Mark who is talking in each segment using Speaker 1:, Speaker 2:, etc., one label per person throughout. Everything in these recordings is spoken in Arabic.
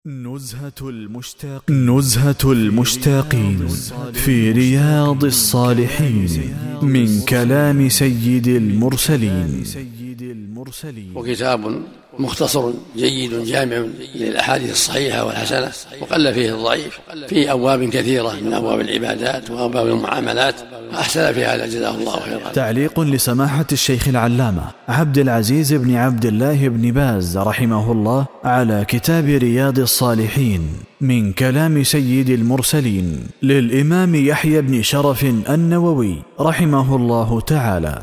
Speaker 1: نزهة المشتاقين في رياض الصالحين من كلام سيد المرسلين.
Speaker 2: وكتاب مختصر جيد جامع للأحاديث الصحيحة والحسنة، وقل فيه الضعيف، في أبواب كثيرة من أبواب العبادات وأبواب المعاملات، أحسن في هذا جزاه الله خيرا.
Speaker 1: تعليق لسماحة الشيخ العلامة عبد العزيز بن عبد الله بن باز رحمه الله على كتاب رياض الصالحين من كلام سيد المرسلين للإمام يحيى بن شرف النووي رحمه الله تعالى.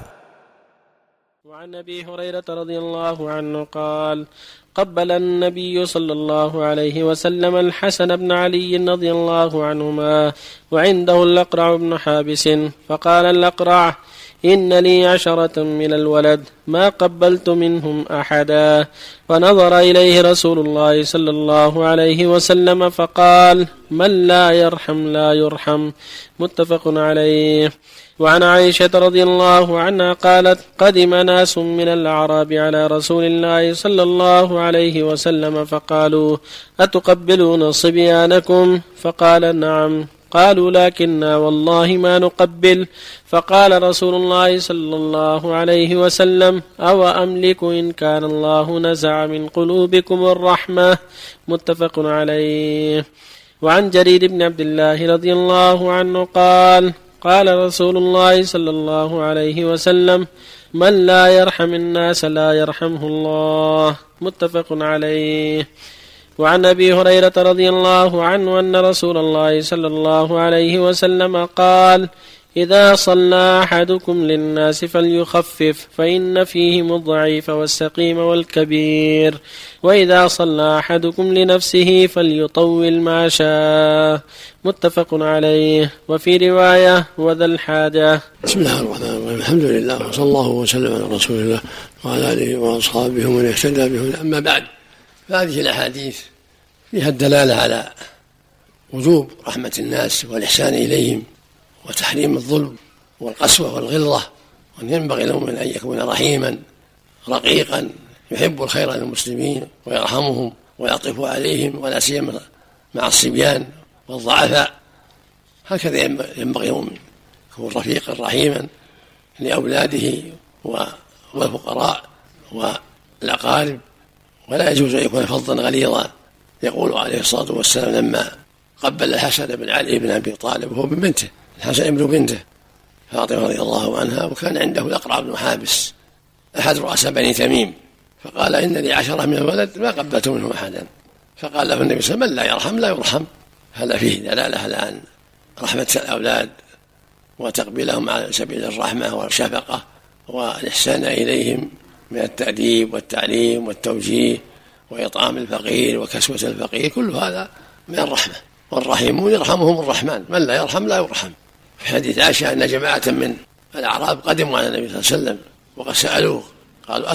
Speaker 3: وعن أبي هريرة رضي الله عنه قال: قبل النبي صلى الله عليه وسلم الحسن بن علي رضي الله عنهما وعنده الأقرع بن حابس، فقال الأقرع: إن لي 10 من الولد ما قبلت منهم أحدا. فنظر إليه رسول الله صلى الله عليه وسلم فقال: من لا يرحم لا يرحم. متفق عليه. وعن عائشة رضي الله عنها قالت: قدم ناس من الأعراب على رسول الله صلى الله عليه وسلم فقالوا: أتقبلون صبيانكم؟ فقال: نعم. قالوا: لكننا والله ما نقبل. فقال رسول الله صلى الله عليه وسلم: أو أملك إن كان الله نزع من قلوبكم الرحمة. متفق عليه. وعن جرير بن عبد الله رضي الله عنه قال: قال رسول الله صلى الله عليه وسلم: من لا يرحم الناس لا يرحمه الله. متفق عليه. وعن أبي هريرة رضي الله عنه أن رسول الله صلى الله عليه وسلم قال: إذا صلى أحدكم للناس فليخفف، فإن فيهم الضعيف والسقيم والكبير، وإذا صلى أحدكم لنفسه فليطول ما شاء. متفق عليه. وفي رواية: وذا الحاجة.
Speaker 2: بسم الله الرحمن الرحيم. الحمد لله، وصلى الله وسلم على رسول الله وعلى آله وأصحابه ومن اهتدى به. أما بعد، فهذه الأحاديث فيها الدلالة على وجوب رحمة الناس والإحسان إليهم وتحريم الظلم والقسوة والغلظة، وأن ينبغي المؤمن أن يكون رحيما رقيقا يحب الخير للمسلمين ويرحمهم ويعطف عليهم، ولا سيما مع الصبيان والضعفاء. هكذا ينبغي المؤمن يكون رفيقا رحيما لأولاده والفقراء والأقارب، ولا يجوز أن يكون فظا غليظا. يقول عليه الصلاة والسلام لما قبل الحسن بن علي بن أبي طالب وهو ابن بنته، الحسن ابن بنته فاطمة رضي الله عنها، وكان عنده الأقرع بن حابس أحد رؤساء بني تميم، فقال: إن لي 10 من الولد ما قبلت منهم أحدا. فقال له النبي صلى الله عليه وسلم: من لا يرحم لا يرحم. هذا فيه دلالة على أن رحمة الأولاد وتقبيلهم على سبيل الرحمة والشفقة والإحسان إليهم من التأديب والتعليم والتوجيه وإطعام الفقير وكسوة الفقير، كل هذا من الرحمة. والرحيمون يرحمهم الرحمن، من لا يرحم لا يرحم. في حديث عائشة أن جماعة من الأعراب قدموا على النبي صلى الله عليه وسلم وقد سألوه قالوا: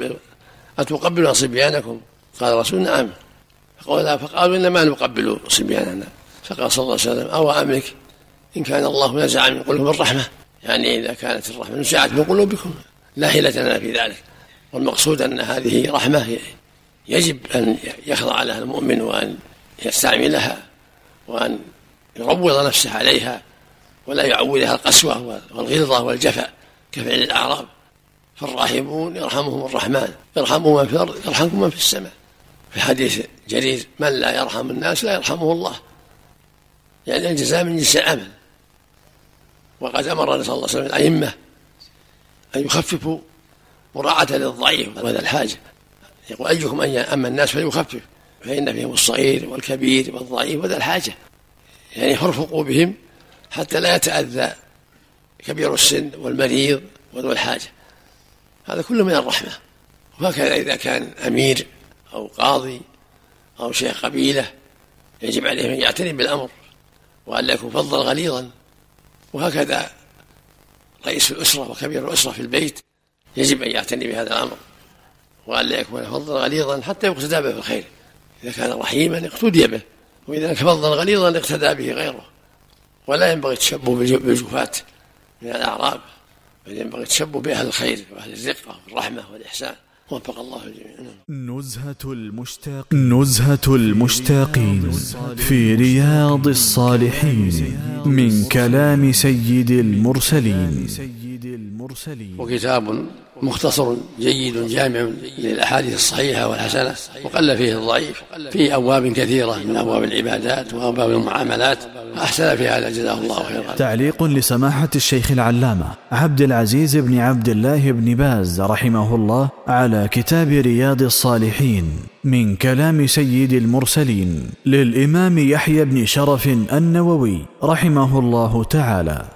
Speaker 2: أتقبلون صبيانكم؟ قال الرسول: نعم. فقالوا: إنما نقبل صبياننا. فقال صلى الله عليه وسلم: أو أملك إن كان الله نزع من قلوبهم الرحمة، يعني إذا كانت الرحمة نزعت من قلوبكم لا حيلة لنا في ذلك. والمقصود أن هذه رحمة يجب أن يخضع لها المؤمن وأن يستعملها وأن يروض نفسه عليها، ولا يعودها القسوة والغلظة والجفاء كفعل الأعراب. فالراحمون يرحمهم الرحمن، يرحمهم من في الأرض يرحمكم من في السماء. في حديث جرير: من لا يرحم الناس لا يرحمه الله، يعني الجزاء من جنس العمل. وقد أمر صلى الله عليه وسلم الأئمة أن يخففوا مراعاة للضعيف وذا الحاجة. يقول: أيكم أما الناس فليخفف، فإن فيهم الصغير والكبير والضعيف وذا الحاجة، يعني يرفقوا بهم حتى لا يتأذى كبير السن والمريض وذو الحاجة. هذا كله من الرحمة. وهكذا إذا كان أمير أو قاضي أو شيخ قبيلة يجب عليه أن يعتني بالأمر وأن لا يكون فظا غليظا. وهكذا رئيس الأسرة وكبير الأسرة في البيت يجب أن يعتني بهذا الأمر وأن لا يكون فظا غليظا حتى يقتدى به في الخير. إذا كان رحيما اقتدي به، وإذا كان فظا غليظا اقتدى به غيره. ولا ينبغي التشبه بالجفاة من الأعراب، بل ينبغي التشبه بأهل الخير وأهل الرقة والرحمة والإحسان. وفق الله الجميع.
Speaker 1: نزهة المشتاقين في رياض الصالحين من كلام سيد المرسلين.
Speaker 2: وكتاب مختصر جيد جامع للأحاديث الصحيحة والحسنة، وقل فيه الضعيف، فيه أبواب كثيرة من أبواب العبادات وأبواب المعاملات، أحسن في هذا جزاه الله خيرا.
Speaker 1: تعليق لسماحة الشيخ العلامة عبد العزيز بن عبد الله بن باز رحمه الله على كتاب رياض الصالحين من كلام سيد المرسلين للإمام يحيى بن شرف النووي رحمه الله تعالى.